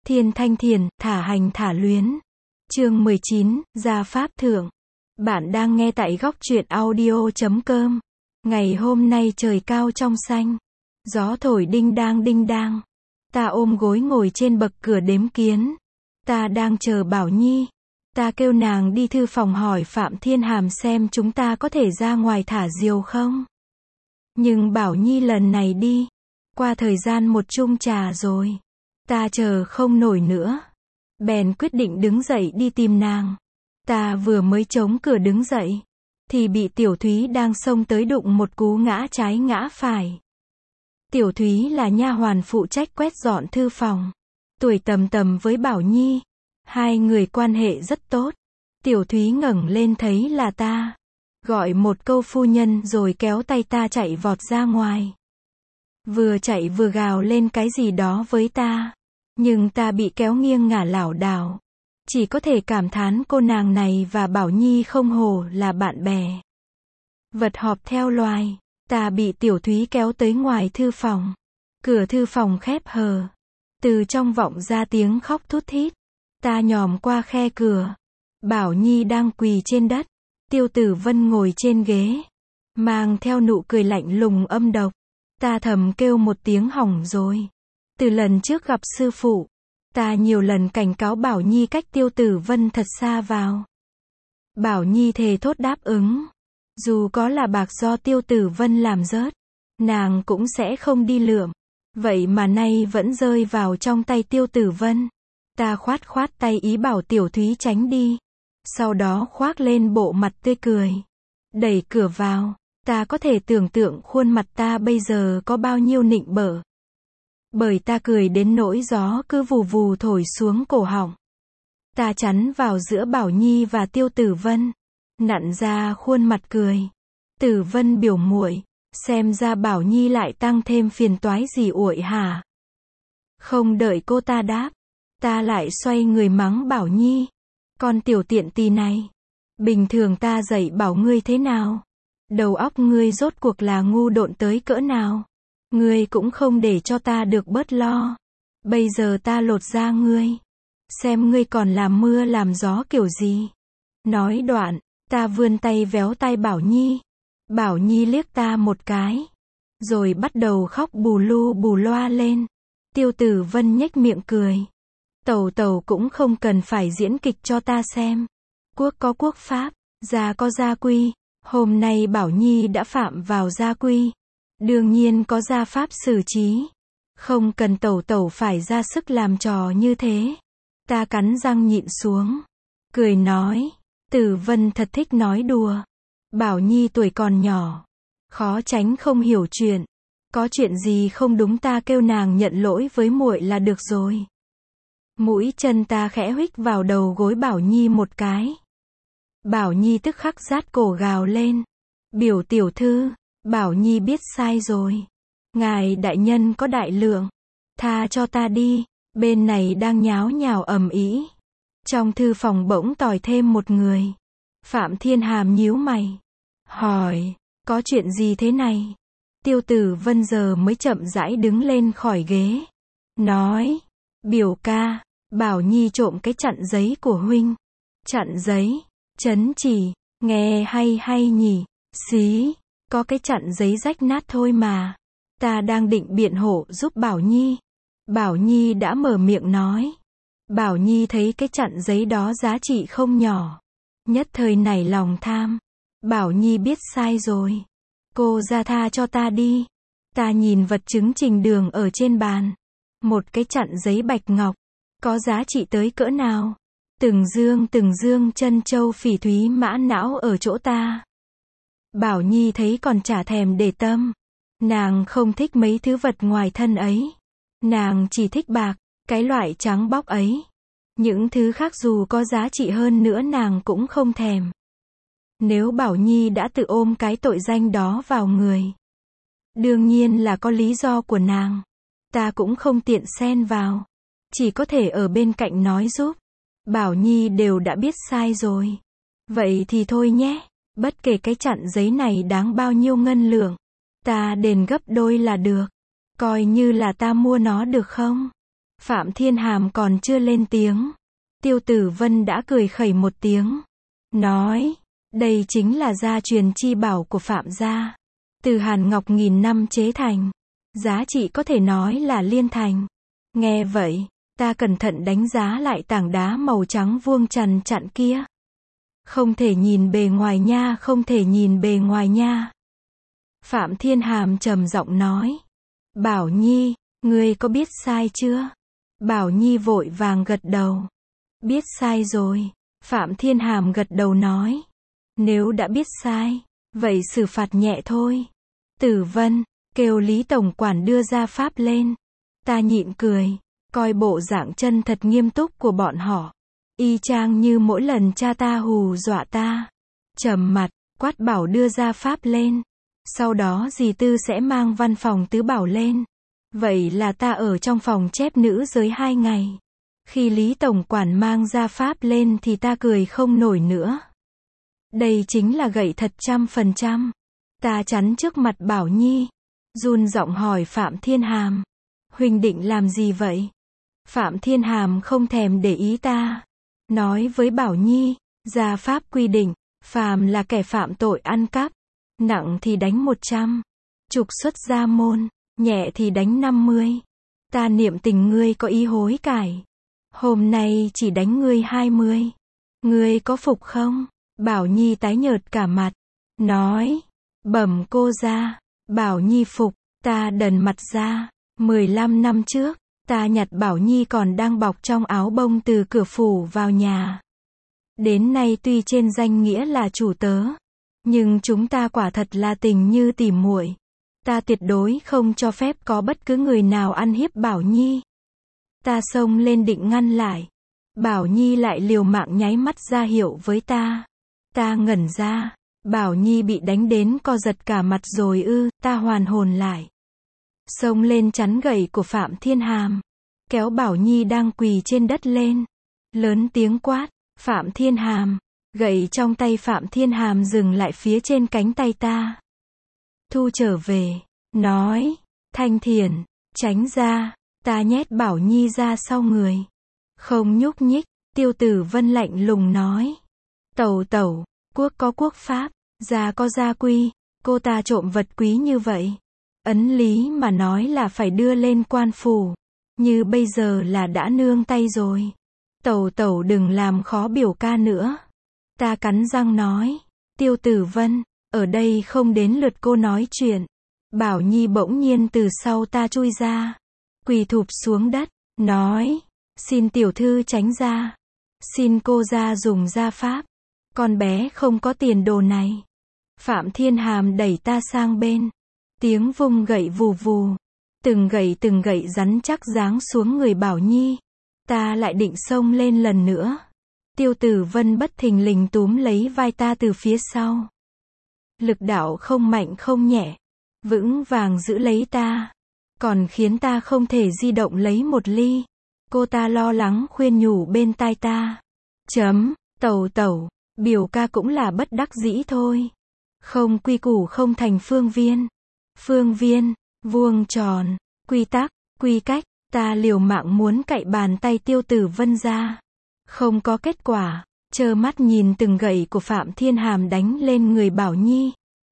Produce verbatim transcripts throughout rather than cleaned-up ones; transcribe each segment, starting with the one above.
Thiên Thanh Thiền, thả hành thả luyến. Chương mười chín, Gia Pháp Thượng. Bạn đang nghe tại góc truyện audio chấm com. Ngày hôm nay trời cao trong xanh. Gió thổi đinh đang đinh đang. Ta ôm gối ngồi trên bậc cửa đếm kiến. Ta đang chờ Bảo Nhi. Ta kêu nàng đi thư phòng hỏi Phạm Thiên Hàm xem chúng ta có thể ra ngoài thả diều không. Nhưng Bảo Nhi lần này đi. Qua thời gian một chung trà rồi. Ta chờ không nổi nữa. Bèn quyết định đứng dậy đi tìm nàng. Ta vừa mới chống cửa đứng dậy. Thì bị Tiểu Thúy đang xông tới đụng một cú ngã trái ngã phải. Tiểu Thúy là nha hoàn phụ trách quét dọn thư phòng. Tuổi tầm tầm với Bảo Nhi. Hai người quan hệ rất tốt. Tiểu Thúy ngẩng lên thấy là ta. Gọi một câu phu nhân rồi kéo tay ta chạy vọt ra ngoài. Vừa chạy vừa gào lên cái gì đó với ta. Nhưng ta bị kéo nghiêng ngả lảo đảo. Chỉ có thể cảm thán cô nàng này và Bảo Nhi không hổ là bạn bè. Vật họp theo loài. Ta bị Tiểu Thúy kéo tới ngoài thư phòng. Cửa thư phòng khép hờ. Từ trong vọng ra tiếng khóc thút thít. Ta nhòm qua khe cửa. Bảo Nhi đang quỳ trên đất. Tiêu Tử Vân ngồi trên ghế. Mang theo nụ cười lạnh lùng âm độc. Ta thầm kêu một tiếng hỏng rồi. Từ lần trước gặp sư phụ. Ta nhiều lần cảnh cáo Bảo Nhi cách Tiêu Tử Vân thật xa vào. Bảo Nhi thề thốt đáp ứng. Dù có là bạc do Tiêu Tử Vân làm rớt. Nàng cũng sẽ không đi lượm. Vậy mà nay vẫn rơi vào trong tay Tiêu Tử Vân. Ta khoát khoát tay ý bảo Tiểu Thúy tránh đi. Sau đó khoác lên bộ mặt tươi cười. Đẩy cửa vào. Ta có thể tưởng tượng khuôn mặt ta bây giờ có bao nhiêu nịnh bợ. Bởi ta cười đến nỗi gió cứ vù vù thổi xuống cổ họng. Ta chắn vào giữa Bảo Nhi và Tiêu Tử Vân. Nặn ra khuôn mặt cười. Tử Vân biểu muội, xem ra Bảo Nhi lại tăng thêm phiền toái gì uội hả? Không đợi cô ta đáp. Ta lại xoay người mắng Bảo Nhi. Con tiểu tiện tì này. Bình thường ta dạy bảo ngươi thế nào? Đầu óc ngươi rốt cuộc là ngu độn tới cỡ nào? Ngươi cũng không để cho ta được bớt lo. Bây giờ ta lột da ngươi. Xem ngươi còn làm mưa làm gió kiểu gì. Nói đoạn, ta vươn tay véo tay Bảo Nhi. Bảo Nhi liếc ta một cái. Rồi bắt đầu khóc bù lu bù loa lên. Tiêu Tử Vân nhếch miệng cười. Tẩu tẩu cũng không cần phải diễn kịch cho ta xem. Quốc có quốc pháp, gia có gia quy. Hôm nay Bảo Nhi đã phạm vào gia quy. Đương nhiên có gia pháp xử trí. Không cần tẩu tẩu phải ra sức làm trò như thế. Ta cắn răng nhịn xuống. Cười nói. Tử Vân thật thích nói đùa. Bảo Nhi tuổi còn nhỏ. Khó tránh không hiểu chuyện. Có chuyện gì không đúng ta kêu nàng nhận lỗi với muội là được rồi. Mũi chân ta khẽ huých vào đầu gối Bảo Nhi một cái. Bảo Nhi tức khắc rát cổ gào lên. Biểu tiểu thư. Bảo Nhi biết sai rồi. Ngài đại nhân có đại lượng. Tha cho ta đi. Bên này đang nháo nhào ầm ĩ. Trong thư phòng bỗng tòi thêm một người. Phạm Thiên Hàm nhíu mày. Hỏi. Có chuyện gì thế này? Tiêu Tử Vân giờ mới chậm rãi đứng lên khỏi ghế. Nói. Biểu ca. Bảo Nhi trộm cái chặn giấy của huynh. Chặn giấy. Chấn chỉ. Nghe hay hay nhỉ. Xí. Có cái chặn giấy rách nát thôi mà. Ta đang định biện hộ giúp Bảo Nhi. Bảo Nhi đã mở miệng nói. Bảo Nhi thấy cái chặn giấy đó giá trị không nhỏ. Nhất thời nảy lòng tham. Bảo Nhi biết sai rồi. Cô ra tha cho ta đi. Ta nhìn vật chứng trình đường ở trên bàn. Một cái chặn giấy bạch ngọc. Có giá trị tới cỡ nào? Từng dương từng dương chân châu phỉ thúy mã não ở chỗ ta. Bảo Nhi thấy còn chả thèm để tâm. Nàng không thích mấy thứ vật ngoài thân ấy. Nàng chỉ thích bạc, cái loại trắng bóc ấy. Những thứ khác dù có giá trị hơn nữa nàng cũng không thèm. Nếu Bảo Nhi đã tự ôm cái tội danh đó vào người. Đương nhiên là có lý do của nàng. Ta cũng không tiện xen vào. Chỉ có thể ở bên cạnh nói giúp. Bảo Nhi đều đã biết sai rồi. Vậy thì thôi nhé. Bất kể cái chặn giấy này đáng bao nhiêu ngân lượng. Ta đền gấp đôi là được. Coi như là ta mua nó được không? Phạm Thiên Hàm còn chưa lên tiếng. Tiêu Tử Vân đã cười khẩy một tiếng. Nói, đây chính là gia truyền chi bảo của Phạm gia. Từ hàn ngọc nghìn năm chế thành. Giá trị có thể nói là liên thành. Nghe vậy, ta cẩn thận đánh giá lại tảng đá màu trắng vuông trằn chặn kia. Không thể nhìn bề ngoài nha, không thể nhìn bề ngoài nha. Phạm Thiên Hàm trầm giọng nói. Bảo Nhi, ngươi có biết sai chưa? Bảo Nhi vội vàng gật đầu. Biết sai rồi. Phạm Thiên Hàm gật đầu nói. Nếu đã biết sai, vậy xử phạt nhẹ thôi. Tử Vân, kêu Lý Tổng Quản đưa ra pháp lên. Ta nhịn cười, coi bộ dạng chân thật nghiêm túc của bọn họ. Y chang như mỗi lần cha ta hù dọa ta. Trầm mặt, quát bảo đưa ra pháp lên. Sau đó dì Tư sẽ mang văn phòng tứ bảo lên. Vậy là ta ở trong phòng chép nữ giới hai ngày. Khi Lý Tổng Quản mang ra pháp lên thì ta cười không nổi nữa. Đây chính là gậy thật trăm phần trăm. Ta chắn trước mặt Bảo Nhi. Run giọng hỏi Phạm Thiên Hàm. Huynh định làm gì vậy? Phạm Thiên Hàm không thèm để ý ta. Nói với Bảo Nhi, gia pháp quy định, phàm là kẻ phạm tội ăn cắp. Nặng thì đánh một trăm. Trục xuất gia môn. Nhẹ thì đánh năm mươi. Ta niệm tình ngươi có ý hối cải. Hôm nay chỉ đánh ngươi hai mươi. Ngươi có phục không? Bảo Nhi tái nhợt cả mặt. Nói. Bẩm cô ra. Bảo Nhi phục. Ta đần mặt ra. mười lăm năm trước, ta nhặt Bảo Nhi còn đang bọc trong áo bông từ cửa phủ vào nhà. Đến nay tuy trên danh nghĩa là chủ tớ, nhưng chúng ta quả thật là tình như tỉ muội. Ta tuyệt đối không cho phép có bất cứ người nào ăn hiếp Bảo Nhi. Ta xông lên định ngăn lại. Bảo Nhi lại liều mạng nháy mắt ra hiệu với ta. Ta ngẩn ra. Bảo Nhi bị đánh đến co giật cả mặt rồi ư, ta hoàn hồn lại. Xông lên chắn gậy của Phạm Thiên Hàm. Kéo Bảo Nhi đang quỳ trên đất lên. Lớn tiếng quát, Phạm Thiên Hàm. Gậy trong tay Phạm Thiên Hàm dừng lại phía trên cánh tay ta. Thu trở về. Nói, Thanh Thiền, tránh ra. Ta nhét Bảo Nhi ra sau người. Không nhúc nhích. Tiêu Tử Vân lạnh lùng nói. Tẩu tẩu, quốc có quốc pháp, gia có gia quy. Cô ta trộm vật quý như vậy. Ấn lý mà nói là phải đưa lên quan phủ. Như bây giờ là đã nương tay rồi. Tẩu tẩu đừng làm khó biểu ca nữa. Ta cắn răng nói. Tiêu Tử Vân, ở đây không đến lượt cô nói chuyện. Bảo Nhi bỗng nhiên từ sau ta chui ra. Quỳ thụp xuống đất. Nói. Xin tiểu thư tránh ra. Xin cô ra dùng gia pháp. Con bé không có tiền đồ này. Phạm Thiên Hàm đẩy ta sang bên. Tiếng vung gậy vù vù. Từng gậy từng gậy rắn chắc giáng xuống người Bảo Nhi. Ta lại định xông lên lần nữa. Tiêu Tử Vân bất thình lình túm lấy vai ta từ phía sau. Lực đạo không mạnh không nhẹ. Vững vàng giữ lấy ta. Còn khiến ta không thể di động lấy một ly. Cô ta lo lắng khuyên nhủ bên tai ta. Chấm, tẩu tẩu, biểu ca cũng là bất đắc dĩ thôi. Không quy củ không thành phương viên. Phương viên, vuông tròn, quy tắc, quy cách. Ta liều mạng muốn cạy bàn tay Tiêu Tử Vân ra. Không có kết quả. Trơ mắt nhìn từng gậy của Phạm Thiên Hàm đánh lên người Bảo Nhi.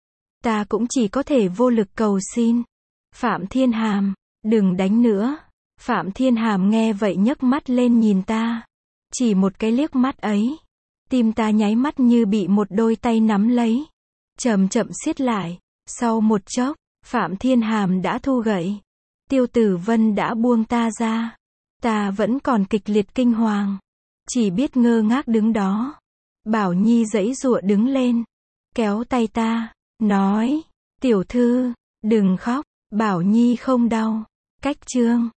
Ta cũng chỉ có thể vô lực cầu xin. Phạm Thiên Hàm, đừng đánh nữa. Phạm Thiên Hàm nghe vậy nhấc mắt lên nhìn ta. Chỉ một cái liếc mắt ấy. Tim ta nháy mắt như bị một đôi tay nắm lấy. Chậm chậm siết lại. Sau một chốc, Phạm Thiên Hàm đã thu gậy. Tiêu Tử Vân đã buông ta ra. Ta vẫn còn kịch liệt kinh hoàng. Chỉ biết ngơ ngác đứng đó. Bảo Nhi giãy giụa đứng lên. Kéo tay ta. Nói. Tiểu thư, đừng khóc. Bảo Nhi không đau. Cách chương.